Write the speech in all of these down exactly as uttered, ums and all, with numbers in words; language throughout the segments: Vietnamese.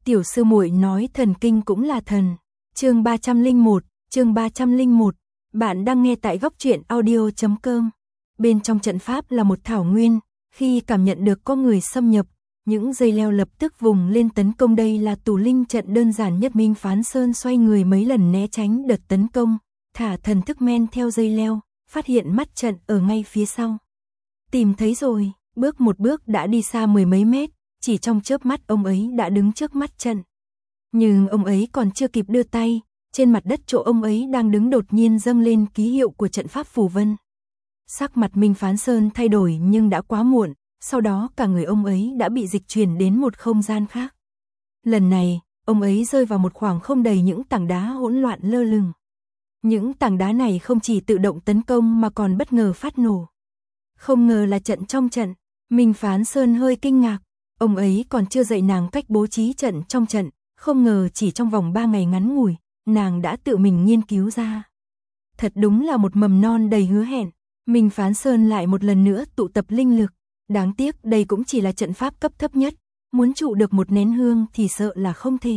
Tiểu sư muội nói thần kinh cũng là thần. Chương ba trăm lẻ một, chương ba trăm lẻ một. Bạn đang nghe tại góc truyện audio chấm com. Bên trong trận pháp là một thảo nguyên, khi cảm nhận được có người xâm nhập, những dây leo lập tức vùng lên tấn công. Đây là tù linh trận đơn giản nhất. Minh Phán Sơn xoay người mấy lần né tránh đợt tấn công, thả thần thức men theo dây leo, phát hiện mắt trận ở ngay phía sau. Tìm thấy rồi, bước một bước đã đi xa mười mấy mét, chỉ trong chớp mắt ông ấy đã đứng trước mắt trận. Nhưng ông ấy còn chưa kịp đưa tay, trên mặt đất chỗ ông ấy đang đứng đột nhiên dâng lên ký hiệu của trận pháp phù vân. Sắc mặt Minh Phán Sơn thay đổi nhưng đã quá muộn, sau đó cả người ông ấy đã bị dịch chuyển đến một không gian khác. Lần này, ông ấy rơi vào một khoảng không đầy những tảng đá hỗn loạn lơ lửng. Những tảng đá này không chỉ tự động tấn công mà còn bất ngờ phát nổ. Không ngờ là trận trong trận, Minh Phán Sơn hơi kinh ngạc, ông ấy còn chưa dạy nàng cách bố trí trận trong trận, không ngờ chỉ trong vòng ba ngày ngắn ngủi, nàng đã tự mình nghiên cứu ra. Thật đúng là một mầm non đầy hứa hẹn. Minh Phán Sơn lại một lần nữa tụ tập linh lực, đáng tiếc đây cũng chỉ là trận pháp cấp thấp nhất, muốn trụ được một nén hương thì sợ là không thể.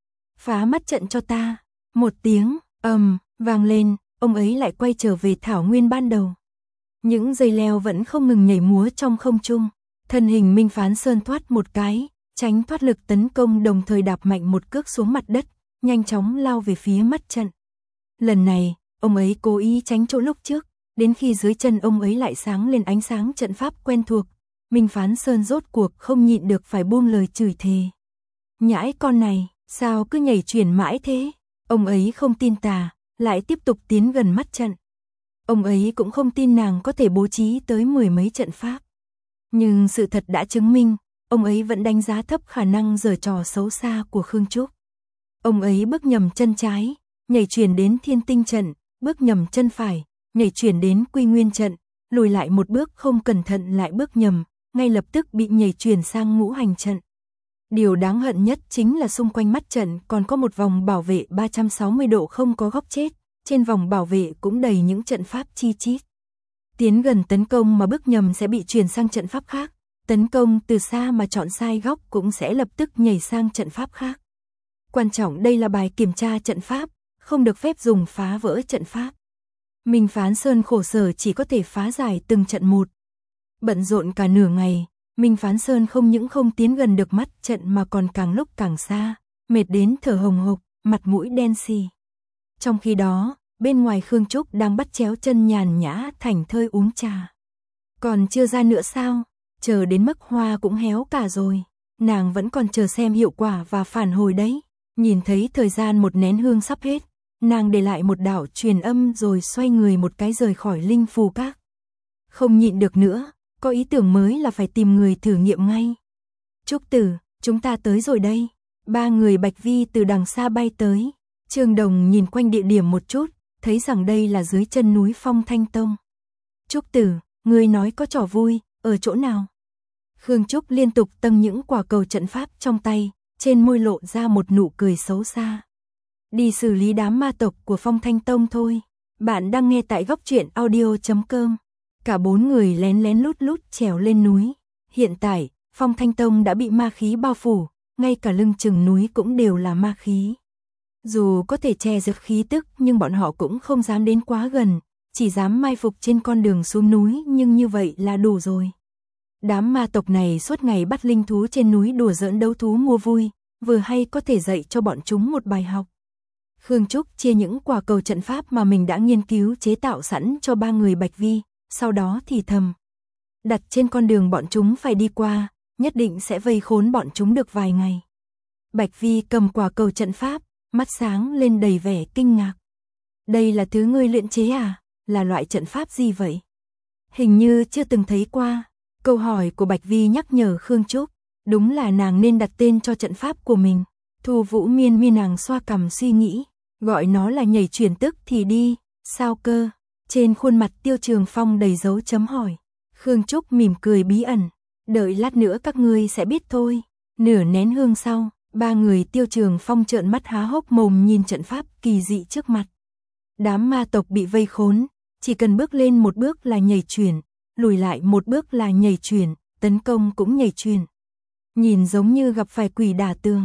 Phá mắt trận cho ta. Một tiếng ầm vang lên, ông ấy lại quay trở về thảo nguyên ban đầu. Những dây leo vẫn không ngừng nhảy múa trong không trung, thân hình Minh Phán Sơn thoát một cái, tránh thoát lực tấn công, đồng thời đạp mạnh một cước xuống mặt đất, nhanh chóng lao về phía mắt trận. Lần này, ông ấy cố ý tránh chỗ lúc trước, đến khi dưới chân ông ấy lại sáng lên ánh sáng trận pháp quen thuộc, Minh Phán Sơn rốt cuộc không nhịn được phải buông lời chửi thề. Nhãi con này, sao cứ nhảy chuyển mãi thế? Ông ấy không tin tà, lại tiếp tục tiến gần mắt trận. Ông ấy cũng không tin nàng có thể bố trí tới mười mấy trận pháp. Nhưng sự thật đã chứng minh, ông ấy vẫn đánh giá thấp khả năng giở trò xấu xa của Khương Trúc. Ông ấy bước nhầm chân trái, nhảy chuyển đến thiên tinh trận, bước nhầm chân phải, nhảy chuyển đến quy nguyên trận, lùi lại một bước không cẩn thận lại bước nhầm, ngay lập tức bị nhảy chuyển sang ngũ hành trận. Điều đáng hận nhất chính là xung quanh mắt trận còn có một vòng bảo vệ ba trăm sáu mươi độ không có góc chết, trên vòng bảo vệ cũng đầy những trận pháp chi chít. Tiến gần tấn công mà bước nhầm sẽ bị chuyển sang trận pháp khác, tấn công từ xa mà chọn sai góc cũng sẽ lập tức nhảy sang trận pháp khác. Quan trọng đây là bài kiểm tra trận pháp, không được phép dùng phá vỡ trận pháp. Minh Phán Sơn khổ sở chỉ có thể phá giải từng trận một. Bận rộn cả nửa ngày, Minh Phán Sơn không những không tiến gần được mắt trận mà còn càng lúc càng xa, mệt đến thở hồng hộc, mặt mũi đen xì. Trong khi đó, bên ngoài Khương Trúc đang bắt chéo chân nhàn nhã thảnh thơi uống trà. Còn chưa ra nữa sao? Chờ đến mức hoa cũng héo cả rồi. Nàng vẫn còn chờ xem hiệu quả và phản hồi đấy. Nhìn thấy thời gian một nén hương sắp hết, nàng để lại một đạo truyền âm rồi xoay người một cái rời khỏi linh phù các. Không nhịn được nữa, có ý tưởng mới là phải tìm người thử nghiệm ngay. Trúc Tử, chúng ta tới rồi đây. Ba người Bạch Vi từ đằng xa bay tới. Trương Đồng nhìn quanh địa điểm một chút, thấy rằng đây là dưới chân núi Phong Thanh Tông. Trúc Tử, ngươi nói có trò vui, ở chỗ nào? Khương Trúc liên tục tâng những quả cầu trận pháp trong tay, trên môi lộ ra một nụ cười xấu xa. Đi xử lý đám ma tộc của Phong Thanh Tông thôi. Bạn đang nghe tại góc truyện audio chấm com. Cả bốn người lén lén lút lút trèo lên núi. Hiện tại, Phong Thanh Tông đã bị ma khí bao phủ, ngay cả lưng chừng núi cũng đều là ma khí. Dù có thể che giấu khí tức nhưng bọn họ cũng không dám đến quá gần, chỉ dám mai phục trên con đường xuống núi, nhưng như vậy là đủ rồi. Đám ma tộc này suốt ngày bắt linh thú trên núi đùa giỡn đấu thú mua vui, vừa hay có thể dạy cho bọn chúng một bài học. Khương Trúc chia những quả cầu trận pháp mà mình đã nghiên cứu chế tạo sẵn cho ba người Bạch Vi, sau đó thì thầm. Đặt trên con đường bọn chúng phải đi qua, nhất định sẽ vây khốn bọn chúng được vài ngày. Bạch Vi cầm quả cầu trận pháp, mắt sáng lên đầy vẻ kinh ngạc. Đây là thứ ngươi luyện chế à? Là loại trận pháp gì vậy? Hình như chưa từng thấy qua. Câu hỏi của Bạch Vi nhắc nhở Khương Trúc, đúng là nàng nên đặt tên cho trận pháp của mình. Thu Vũ miên miên nàng xoa cằm suy nghĩ, gọi nó là nhảy chuyển tức thì đi, sao cơ? Trên khuôn mặt Tiêu Trường Phong đầy dấu chấm hỏi. Khương Trúc mỉm cười bí ẩn, đợi lát nữa các ngươi sẽ biết thôi. Nửa nén hương sau, ba người Tiêu Trường Phong trợn mắt há hốc mồm nhìn trận pháp kỳ dị trước mặt. Đám ma tộc bị vây khốn, chỉ cần bước lên một bước là nhảy chuyển, lùi lại một bước là nhảy chuyển, tấn công cũng nhảy chuyển. Nhìn giống như gặp phải quỷ đả tường.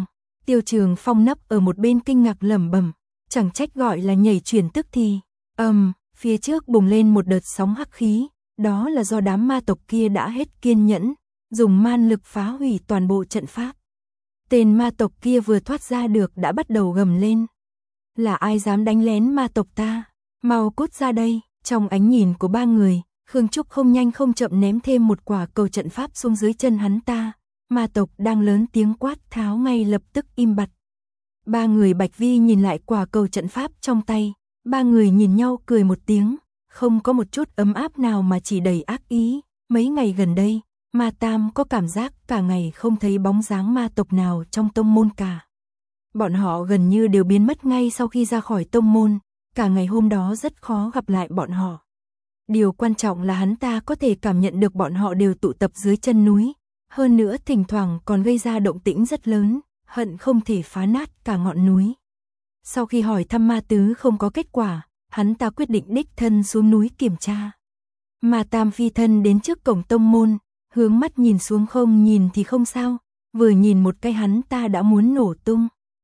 Tiêu Trường Phong nấp ở một bên kinh ngạc lẩm bẩm, chẳng trách gọi là nhảy chuyển tức thì. Ầm, um, phía trước bùng lên một đợt sóng hắc khí, đó là do đám ma tộc kia đã hết kiên nhẫn, dùng man lực phá hủy toàn bộ trận pháp. Tên ma tộc kia vừa thoát ra được đã bắt đầu gầm lên. Là ai dám đánh lén ma tộc ta? Mau cút ra đây. Trong ánh nhìn của ba người, Khương Trúc không nhanh không chậm ném thêm một quả cầu trận pháp xuống dưới chân hắn ta. Ma tộc đang lớn tiếng quát tháo ngay lập tức im bặt. Ba người Bạch Vi nhìn lại quả cầu trận pháp trong tay. Ba người nhìn nhau cười một tiếng, không có một chút ấm áp nào mà chỉ đầy ác ý. Mấy ngày gần đây, Ma Tam có cảm giác cả ngày không thấy bóng dáng ma tộc nào trong tông môn cả. Bọn họ gần như đều biến mất ngay sau khi ra khỏi tông môn, cả ngày hôm đó rất khó gặp lại bọn họ. Điều quan trọng là hắn ta có thể cảm nhận được bọn họ đều tụ tập dưới chân núi, hơn nữa thỉnh thoảng còn gây ra động tĩnh rất lớn, hận không thể phá nát cả ngọn núi. Sau khi hỏi thăm Ma Tứ không có kết quả, hắn ta quyết định đích thân xuống núi kiểm tra. Ma Tam phi thân đến trước cổng tông môn, hướng mắt nhìn xuống, không nhìn thì không sao, vừa nhìn một cái hắn ta đã muốn nổ tung.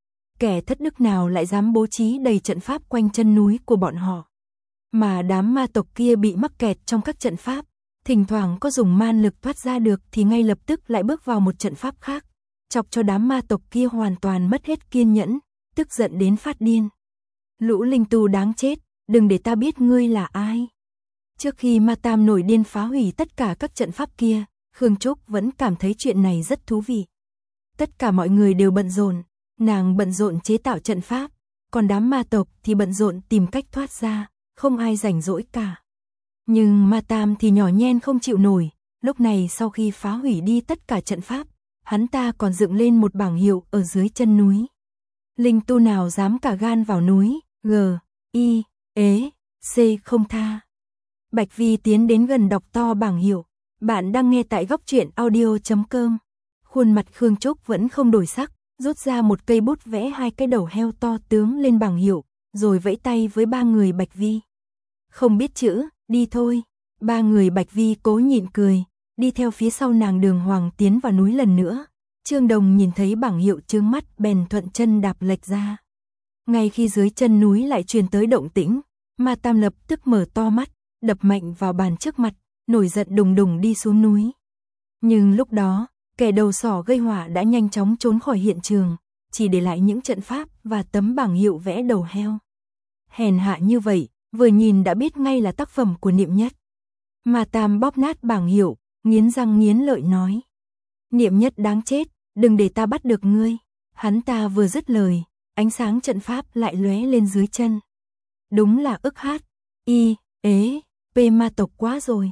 Kẻ thất đức nào lại dám bố trí đầy trận pháp quanh chân núi của bọn họ. Mà đám ma tộc kia bị mắc kẹt trong các trận pháp, thỉnh thoảng có dùng man lực thoát ra được thì ngay lập tức lại bước vào một trận pháp khác, chọc cho đám ma tộc kia hoàn toàn mất hết kiên nhẫn, tức giận đến phát điên. Lũ linh tu đáng chết, đừng để ta biết ngươi là ai. Trước khi Ma Tam nổi điên phá hủy tất cả các trận pháp kia, Khương Trúc vẫn cảm thấy chuyện này rất thú vị. Tất cả mọi người đều bận rộn, nàng bận rộn chế tạo trận pháp, còn đám ma tộc thì bận rộn tìm cách thoát ra, không ai rảnh rỗi cả. Nhưng Ma Tam thì nhỏ nhen không chịu nổi, lúc này sau khi phá hủy đi tất cả trận pháp, hắn ta còn dựng lên một bảng hiệu ở dưới chân núi. Linh tu nào dám cả gan vào núi, G, I, ế, C không tha. Bạch Vi tiến đến gần đọc to bảng hiệu. Bạn đang nghe tại góc truyện audio chấm com. Khuôn mặt Khương Trúc vẫn không đổi sắc, rút ra một cây bút vẽ hai cái đầu heo to tướng lên bảng hiệu, rồi vẫy tay với ba người Bạch Vi. Không biết chữ, đi thôi. Ba người Bạch Vi cố nhịn cười, đi theo phía sau nàng đường hoàng tiến vào núi lần nữa. Trương Đồng nhìn thấy bảng hiệu trướng mắt bèn thuận chân đạp lệch ra. Ngay khi dưới chân núi lại truyền tới động tĩnh, Ma Tam lập tức mở to mắt, đập mạnh vào bàn trước mặt, nổi giận đùng đùng đi xuống núi. Nhưng lúc đó, kẻ đầu sỏ gây họa đã nhanh chóng trốn khỏi hiện trường, chỉ để lại những trận pháp và tấm bảng hiệu vẽ đầu heo. Hèn hạ như vậy, vừa nhìn đã biết ngay là tác phẩm của Niệm Nhất. Ma Tam bóp nát bảng hiệu, nghiến răng nghiến lợi nói: Niệm Nhất đáng chết, đừng để ta bắt được ngươi. Hắn ta vừa dứt lời, ánh sáng trận pháp lại lóe lên dưới chân. Đúng là ức hát, y, ế, p ma tộc quá rồi.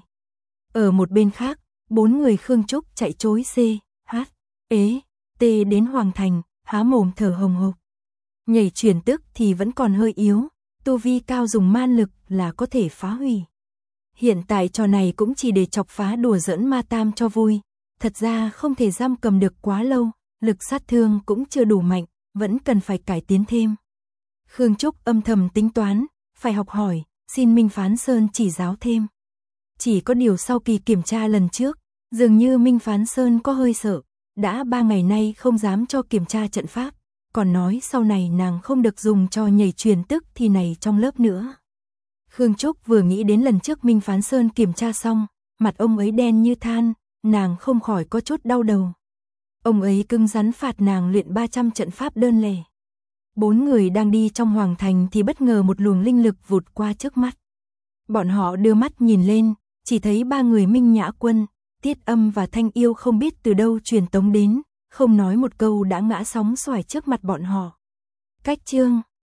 Ở một bên khác, bốn người Khương Trúc chạy trối C, H, ế, T đến Hoàng Thành, há mồm thở hồng hộc. Nhảy chuyển tức thì vẫn còn hơi yếu, tu vi cao dùng man lực là có thể phá hủy. Hiện tại trò này cũng chỉ để chọc phá đùa giỡn Ma Tam cho vui, thật ra không thể giam cầm được quá lâu, lực sát thương cũng chưa đủ mạnh, vẫn cần phải cải tiến thêm. Khương Trúc âm thầm tính toán, phải học hỏi, xin Minh Phán Sơn chỉ giáo thêm. Chỉ có điều sau kỳ kiểm tra lần trước, dường như Minh Phán Sơn có hơi sợ, đã ba ngày nay không dám cho kiểm tra trận pháp, còn nói sau này nàng không được dùng cho nhảy truyền tức thì này trong lớp nữa. Khương Trúc vừa nghĩ đến lần trước Minh Phán Sơn kiểm tra xong, mặt ông ấy đen như than, nàng không khỏi có chút đau đầu. Ông ấy cứng rắn phạt nàng luyện ba trăm trận pháp đơn lẻ. Bốn người đang đi trong hoàng thành thì bất ngờ một luồng linh lực vụt qua trước mắt. Bọn họ đưa mắt nhìn lên, chỉ thấy ba người Minh Nhã Quân, Tiết Âm và Thanh Yêu không biết từ đâu truyền tống đến, không nói một câu đã ngã sóng xoài trước mặt bọn họ. Cách chương